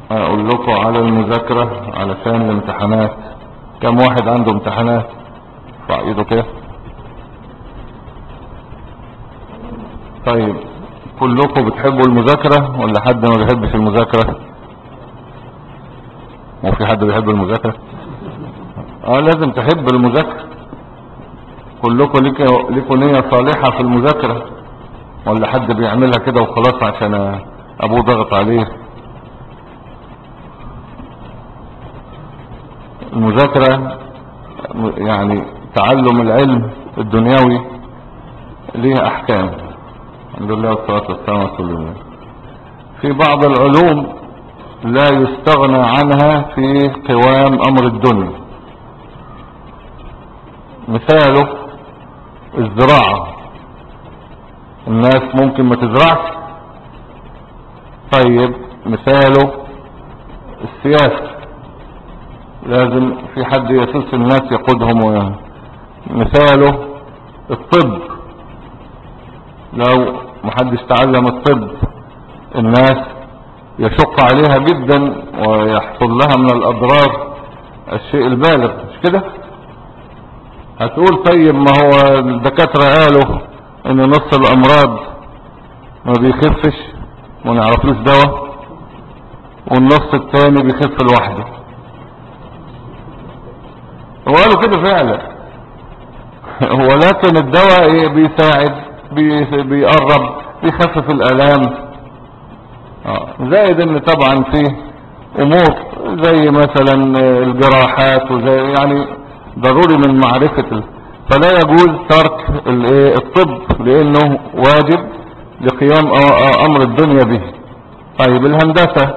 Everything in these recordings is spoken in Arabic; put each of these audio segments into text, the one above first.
اقول لكم على المذاكرة علشان الامتحانات. كم واحد عنده امتحانات؟ ارفع ايده كده. طيب كلكم بتحبوا المذاكرة ولا حد ما بيحبش المذاكرة؟ وفي حد بيحب المذاكرة؟ لازم تحب المذاكرة. كلكم ليكوا نية صالحة في المذاكرة ولا حد بيعملها كده وخلاص عشان ابوه ضغط عليه؟ المذاكرة يعني تعلم العلم الدنيوي ليه احكام، الحمد لله والصلاة والسلام على رسول الله. في بعض العلوم لا يستغنى عنها في قوام امر الدنيا. مثاله الزراعة، الناس ممكن ما تزرعش. طيب مثاله السياسة، لازم في حد يسوس الناس يقودهم مثاله الطب، لو محدش تعلم الطب الناس يشق عليها جدا ويحصل لها من الاضرار الشيء البالغ، مش كده؟ هتقول طيب ما هو الدكاترة قالوا ان نص الامراض ما بيخفش ونعرفلوش دواء، والنص التاني بيخف لوحده. وقالوا كده فعلا ولكن الدواء بيساعد، بيقرب، بيخفف الالام. زائد ان طبعا فيه امور زي مثلا الجراحات وزي يعني ضروري من معرفة فلا يجوز ترك الطب لانه واجب لقيام امر الدنيا به. طيب الهندسة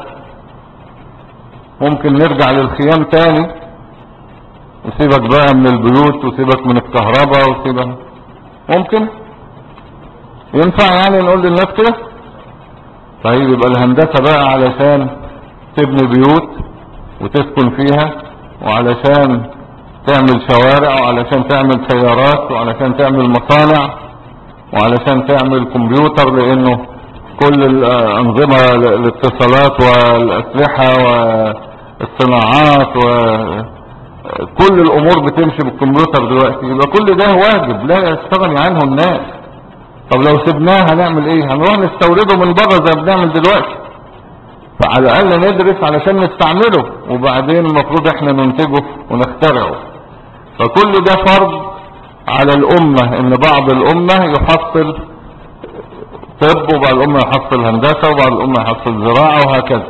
ممكن نرجع للخيام تاني، وسيبك بقى من البيوت وسيبك من الكهرباء وسيبك، ممكن ينفع يعني نقول للناس كده؟ طيب يبقى الهندسة بقى علشان تبني بيوت وتسكن فيها، وعلشان تعمل شوارع، وعلشان تعمل سيارات، وعلشان تعمل مصانع، وعلشان تعمل كمبيوتر، لانه كل الانظمة الاتصالات والاسلحة والصناعات وكل الامور بتمشي بالكمبيوتر دلوقتي. يبقى كل ده واجب لا يستغني عنه الناس. طب لو سبناه هنعمل ايه؟ هنروح نستورده من بره زي ما بنعمل دلوقتي. فعلى الاقل ندرس علشان نستعمله، وبعدين المفروض احنا ننتجه ونخترعه. فكل ده فرض على الامة، ان بعض الامة يحصل طب، وبعض الامة يحصل هندسة، وبعض الامة يحصل زراعة، وهكذا.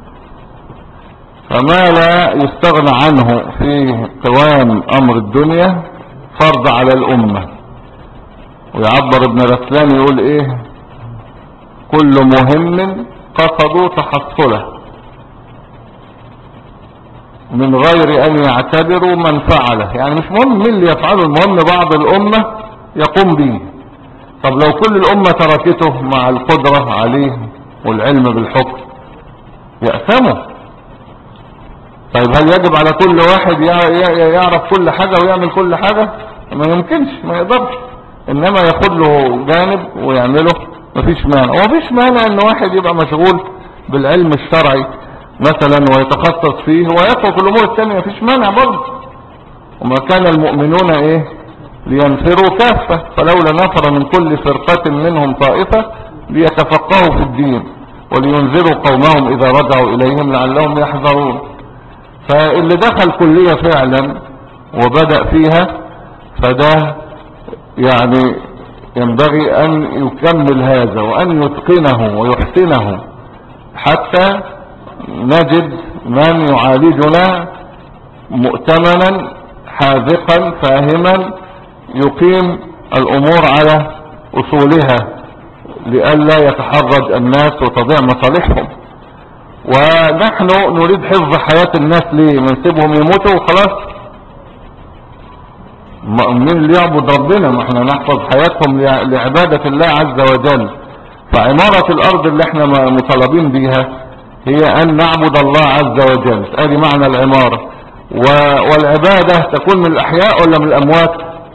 فما لا يستغنى عنه في قوام امر الدنيا فرض على الامة. ويعبر ابن رسلان يقول ايه؟ كل مهم قصدوا تحصله من غير ان يعتبروا من فعله. يعني مش مهم مين اللي يفعله، المهم بعض الامة يقوم به. طب لو كل الامة تركته مع القدرة عليه والعلم بالحكم يأثموا. طيب هل يجب على كل واحد يعرف كل حاجة ويعمل كل حاجة؟ ما يمكنش، ما يقدرش. انما ياخد له جانب ويعمله، مفيش مانع. ومفيش مانع ان واحد يبقى مشغول بالعلم الشرعي مثلا ويتخصص فيه ويترك الامور التانية، مفيش مانع برضه. وما كان المؤمنون لينفروا كافة، فلولا نفر من كل فرقة منهم طائفة ليتفقهوا في الدين ولينذروا قومهم اذا رجعوا اليهم لعلهم يحذرون. فاللي دخل كلية فعلا وبدأ فيها فده يعني ينبغي ان يكمل هذا وان يتقنه ويحسنه حتى نجد من يعالجنا مؤتمنا حاذقا فاهما يقيم الامور على اصولها لئلا يتحرج الناس وتضيع مصالحهم. ونحن نريد حفظ حياة الناس، ليه؟ نسيبهم يموتوا وخلاص؟ مين اللي يعبد ربنا؟ ما احنا نحفظ حياتهم لعبادة الله عز وجل. فعمارة الارض اللي احنا مطالبين بيها هي ان نعبد الله عز وجل. ادي معنى العمارة. والعبادة تكون من الاحياء ولا من الاموات؟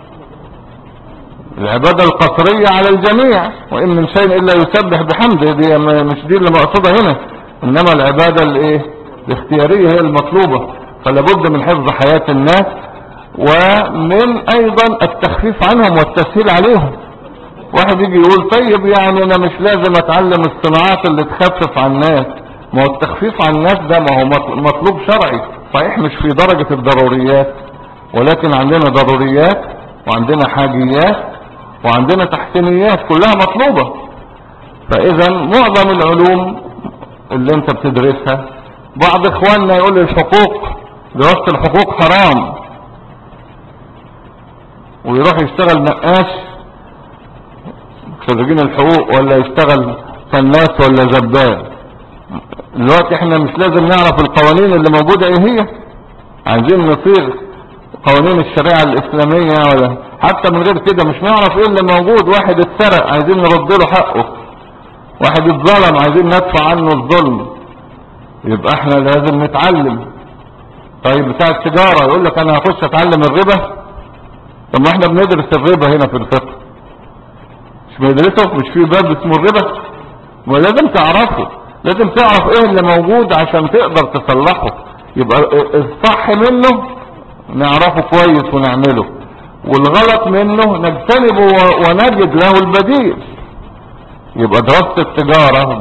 العبادة القصرية على الجميع، وان من شيء الا يسبح بحمده، دي مش دي اللي مقصودة هنا. انما العبادة الايه الاختيارية هي المطلوبة. فلا بد من حفظ حياة الناس، ومن ايضا التخفيف عنهم والتسهيل عليهم. واحد يجي يقول طيب يعني انا مش لازم اتعلم الصناعات اللي تخفف عن الناس. ما هو التخفيف عن الناس ده ما هو مطلوب شرعي، صحيح مش في درجة الضروريات، ولكن عندنا ضروريات وعندنا حاجيات وعندنا تحسينيات كلها مطلوبة. فاذا معظم العلوم اللي انت بتدرسها، بعض اخواننا يقول الحقوق، دراسة الحقوق حرام، ويروح يشتغل نقاش خريجين الحقوق، ولا يشتغل فناس ولا زبال. دلوقتي احنا مش لازم نعرف القوانين اللي موجودة ايه هي، عايزين نصيغ قوانين الشريعة الاسلامية، ولا حتى من غير كده مش نعرف ايه اللي موجود. واحد اتسرق عايزين نرد له حقه، واحد اتظلم عايزين ندفع عنه الظلم، يبقى احنا لازم نتعلم. طيب بتاع التجارة يقول لك انا هخش اتعلم الربا. طب ما احنا بندرس الربا هنا في الفقه، مش بندرسه؟ مش في باب اسمه الربا؟ ولازم تعرفه، لازم تعرف ايه اللي موجود عشان تقدر تصلحه. يبقى الصح منه نعرفه كويس ونعمله، والغلط منه نجتنبه ونجد له البديل. يبقى دراسة التجارة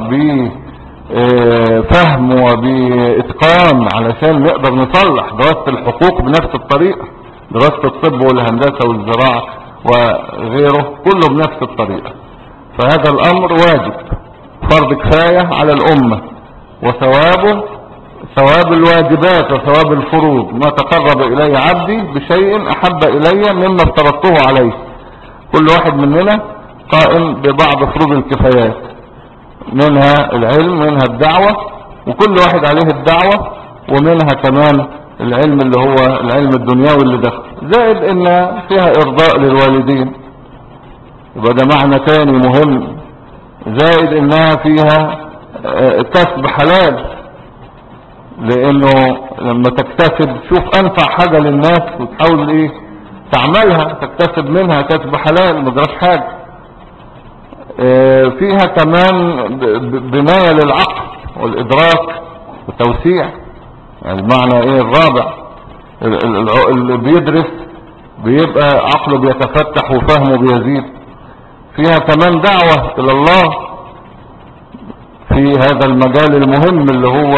بفهم وبإتقان علشان نقدر نصلح. دراسة الحقوق بنفس الطريقة، دراسة الطب والهندسة والزراعة وغيره كله بنفس الطريقة. فهذا الأمر واجب فرض كفاية على الأمة، وثوابه ثواب الواجبات وثواب الفروض. ما تقرب إلي عبدي بشيء أحب إلي مما افترضته عليه. كل واحد مننا قائم ببعض فروض الكفايات، منها العلم، منها الدعوة، وكل واحد عليه الدعوة، ومنها كمان العلم اللي هو العلم الدنيوي اللي دخل، زائد ان فيها ارضاء للوالدين، يبقى ده معنى تاني مهم. زائد انها فيها كسب حلال، لانه لما تكتسب شوف انفع حاجة للناس وتحاول ايه تعملها، تكتسب منها كسب حلال مدرش حاجة. فيها كمان بناية للعقل والادراك والتوسيع. يعني المعنى ايه الرابع، اللي بيدرس بيبقى عقله بيتفتح وفهمه بيزيد. فيها كمان دعوة الى الله في هذا المجال المهم اللي هو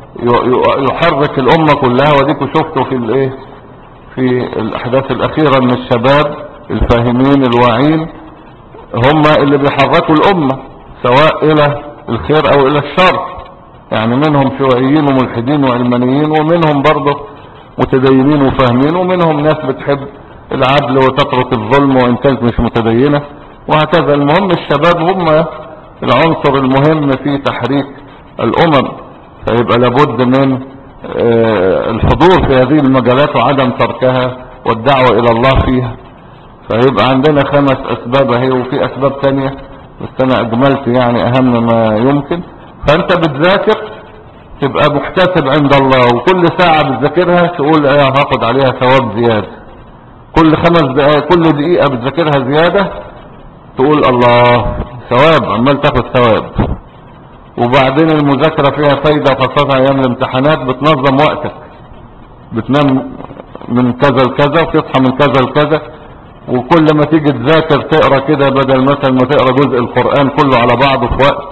يحرك الامة كلها. وديكوا شفتوا في الايه في الاحداث الاخيرة ان الشباب الفاهمين الواعين هم اللي بيحركوا الامة، سواء الى الخير او الى الشر. يعني منهم شيوعيين وملحدين وعلمانيين، ومنهم برضه متدينين وفاهمين، ومنهم ناس بتحب العدل وتترك الظلم وان كانت مش متدينة، وهكذا. المهم الشباب هم العنصر المهم في تحريك الامم، فيبقى لابد من الحضور في هذه المجالات وعدم تركها والدعوة الى الله فيها. فيبقى عندنا 5 اسباب اهي، وفي اسباب تانية بس انا اجملت يعني اهم ما يمكن. فانت بتذاكر تبقى محتسب عند الله، وكل ساعة بتذاكرها تقول ايه هاخد عليها ثواب زيادة. كل 5 دقائق كل دقيقة بتذاكرها زيادة تقول الله ثواب، عمال تاخد ثواب. وبعدين المذاكرة فيها فايدة، خاصة ايام الامتحانات بتنظم وقتك، بتنام من كذا لكذا وتصحى من كذا لكذا. وكل ما تيجي تذاكر تقرأ كده، بدل مثلا ما تقرأ جزء القرآن كله على بعضه في وقت،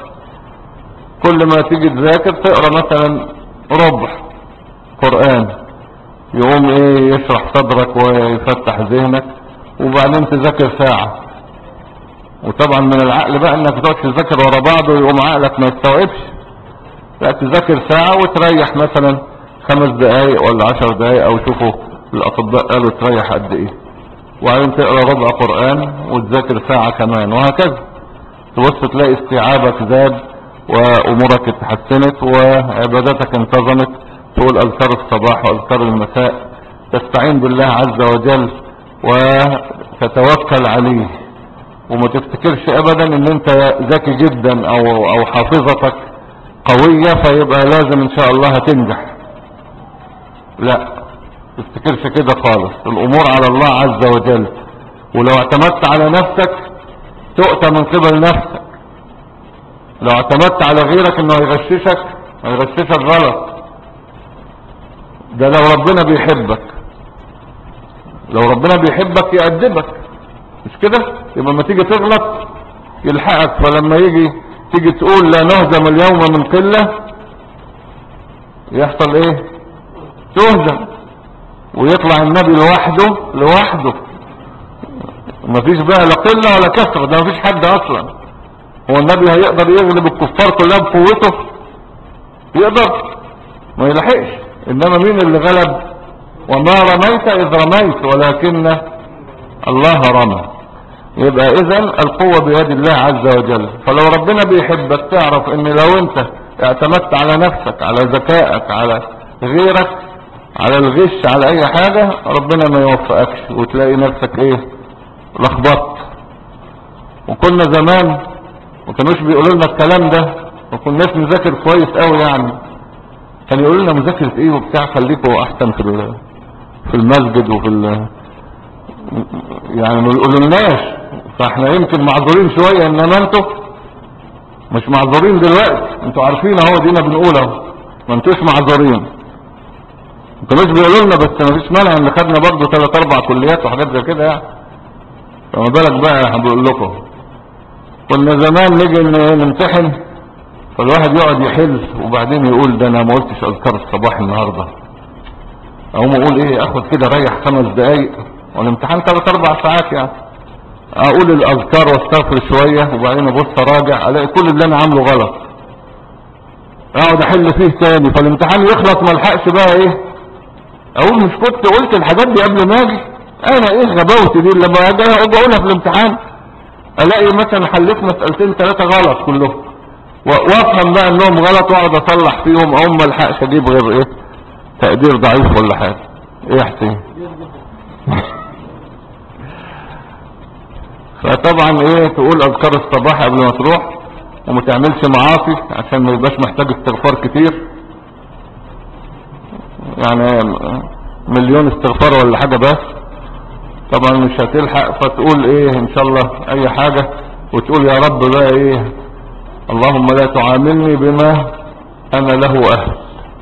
كل ما تيجي تذاكر تقرأ مثلا ربع قرآن، يقوم ايه يشرح صدرك ويفتح ذهنك. وبعدين تذاكر ساعة. وطبعا من العقل بقى انك تقعد تذاكر ورا بعضه يقوم عقلك ما يستوعبش، لا تذاكر ساعة وتريح مثلا 5 دقايق ولا 10 دقايق، او شوفوا الاطباء قالوا تريح قد ايه. وبعدين تقرأ ربع قرآن وتذاكر ساعة كمان، وهكذا. تبص تلاقي استيعابك زاد وامورك اتحسنت وعباداتك انتظمت. تقول اذكار الصباح واذكار المساء، تستعين بالله عز وجل وتتوكل عليه، وما تفتكرش ابدا ان انت ذكي جدا او حافظتك قوية فيبقى لازم ان شاء الله هتنجح. لا تفتكرش كده خالص، الامور على الله عز وجل. ولو اعتمدت على نفسك تؤتى من قبل نفسك. لو اعتمدت على غيرك انه يغششك غلط. ده لو ربنا بيحبك، لو ربنا بيحبك يأدبك، مش كده؟ يبقى لما تيجي تغلط يلحقك. فلما تيجي تقول لا نهزم اليوم من قلة، يحصل ايه؟ تهزم. ويطلع النبي لوحده مفيش بقى لا قلة ولا كثرة، ده مفيش حد اصلا. هو النبي هيقدر يغلب الكفار كلها بقوته؟ يقدر؟ ما يلحقش. انما مين اللي غلب؟ وما رميت اذ رميت ولكن الله رمى. يبقى اذن القوة بيد الله عز وجل. فلو ربنا بيحبك تعرف ان لو انت اعتمدت على نفسك، على ذكائك، على غيرك، على الغش، على اي حاجة، ربنا ما يوفقكش وتلاقي نفسك ايه؟ لخبطت. وكنا زمان ما كانوش بيقولوا لنا الكلام ده، وكناش نذاكر كويس قوي يعني. كان يقولوا لنا مذاكرة ايه وبتاع، خليكوا احسن في المسجد يعني ما يقولولناش. فاحنا يمكن معذورين شوية، انما انتوا مش معذورين دلوقتي، انتوا عارفين اهو دينا بنقول اهو، ما انتوش معذورين. ما كانوش بيقولوا لنا، بس ما فيش مانع ان خدنا برضه 3-4 كليات وحاجات زي كده يعني. فما بالك بقى بقول لكم. كنا زمان نيجي نمتحن، فالواحد يقعد يحل وبعدين يقول ده انا ما قلتش اذكار الصباح النهارده. اقوم اقول ايه، اخد كده ريح 5 دقايق، والامتحان 3-4 ساعات يعني. اقول الاذكار واستغفر شوية، وبعدين ابص اراجع الاقي كل اللي انا عامله غلط. اقعد احل فيه تاني، فالامتحان يخلص ما الحقش بقى ايه، اقول مش كنت قلت الحاجات دي قبل ما اجي؟ انا ايه غباوتي دي لما اجي اقولها في الامتحان؟ الاقي مثلا حليت 2-3 غلط كلهم، وافهم بقى انهم غلط واقعد اصلح فيهم، اقوم ما الحقش اجيب غير ايه، تقدير ضعيف ولا حاجة. ايه يا حسين؟ فطبعا ايه، تقول اذكار الصباح قبل ما تروح، وما تعملش معاصي عشان ما يبقاش محتاج استغفار كتير يعني، 1,000,000 استغفار ولا حاجة بس. طبعا مش هتلحق، فتقول ايه ان شاء الله اي حاجة، وتقول يا رب بقى ايه، اللهم لا تعاملني بما انا له اهل.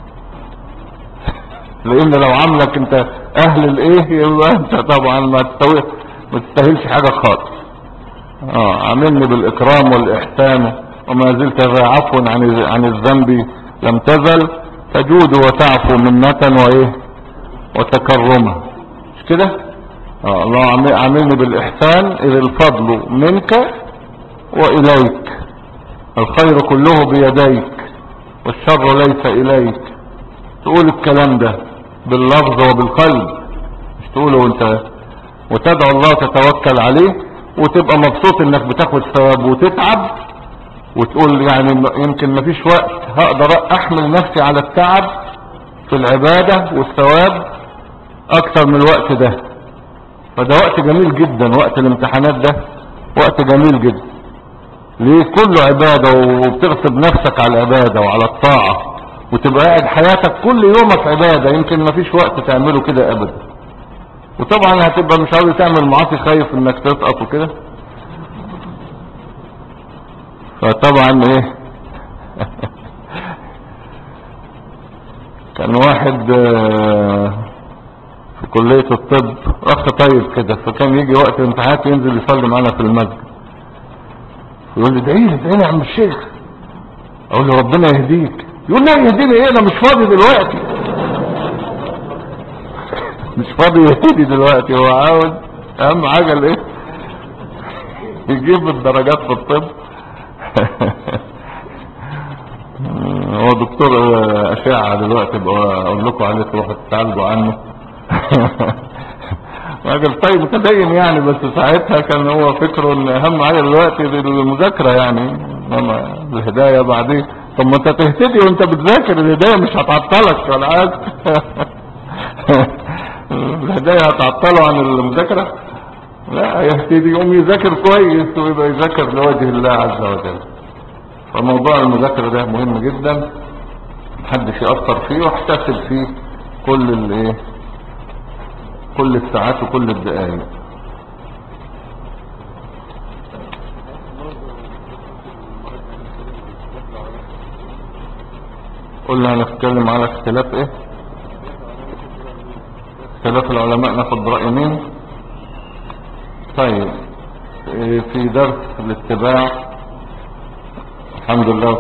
لان لو عاملك انت اهل الايه، يبقى انت طبعا ما تستاهلش حاجة خالص. عاملني بالاكرام والاحسان، وما زلت ذا عفو عن الذنب لم تزل، تجود وتعفو منة وايه وتكرمة. مش كده؟ الله عاملني بالاحسان اذ الفضل منك واليك، الخير كله بيديك والشر ليس اليك. تقول الكلام ده باللفظ وبالقلب، مش تقوله وانت وتدعو الله تتوكل عليه، وتبقى مبسوط انك بتاخد ثواب وتتعب، وتقول يعني يمكن مفيش وقت هقدر احمل نفسي على التعب في العبادة والثواب اكتر من الوقت ده. فده وقت جميل جدا، وقت الامتحانات ده وقت جميل جدا. ليه؟ كله عبادة، وبتغصب نفسك على العبادة وعلى الطاعة، وتبقى قاعد حياتك كل يومك عبادة، يمكن مفيش وقت تعمله كده ابدا. وطبعا هتبقى مش عاوز تعمل معاصي، خايف انك تسقط وكده. فطبعا ايه كان واحد في كلية الطب، اخ طيب كده، فكان يجي وقت الامتحانات ينزل يصلي معنا في المسجد، يقول لي ادعيني يا عم الشيخ. اقول له ربنا يهديك. يقول لا يهديني ايه، انا مش فاضي دلوقتي. مش فاضي يهدي دلوقتي، هو عاوز اهم حاجة الايه، يجيب الدرجات في الطب. هو دكتور اشعة دلوقتي، بقى اقول لكم عليه تروحوا تتعالجوا عنه. راجل طيب متدين يعني، بس ساعتها كان هو فكره ان اهم حاجه دلوقتي المذاكره يعني، انما الهدايه بعدين. طب ما انت تهتدي وانت بتذاكر، الهدايه مش هتعطلك ولا حاجه. الهدايه هتعطله عن المذاكره؟ لا، يهتدي يقوم يذاكر كويس، ويبقى يذاكر لوجه الله عز وجل. فموضوع المذاكره ده مهم جدا، محدش يأثر فيه، واحتسب فيه كل الايه، كل الساعات وكل الدقائق. قلنا هنتكلم على اختلاف ايه؟ اختلاف العلماء ناخد برأي مين؟ طيب، في درس الاتباع الحمد لله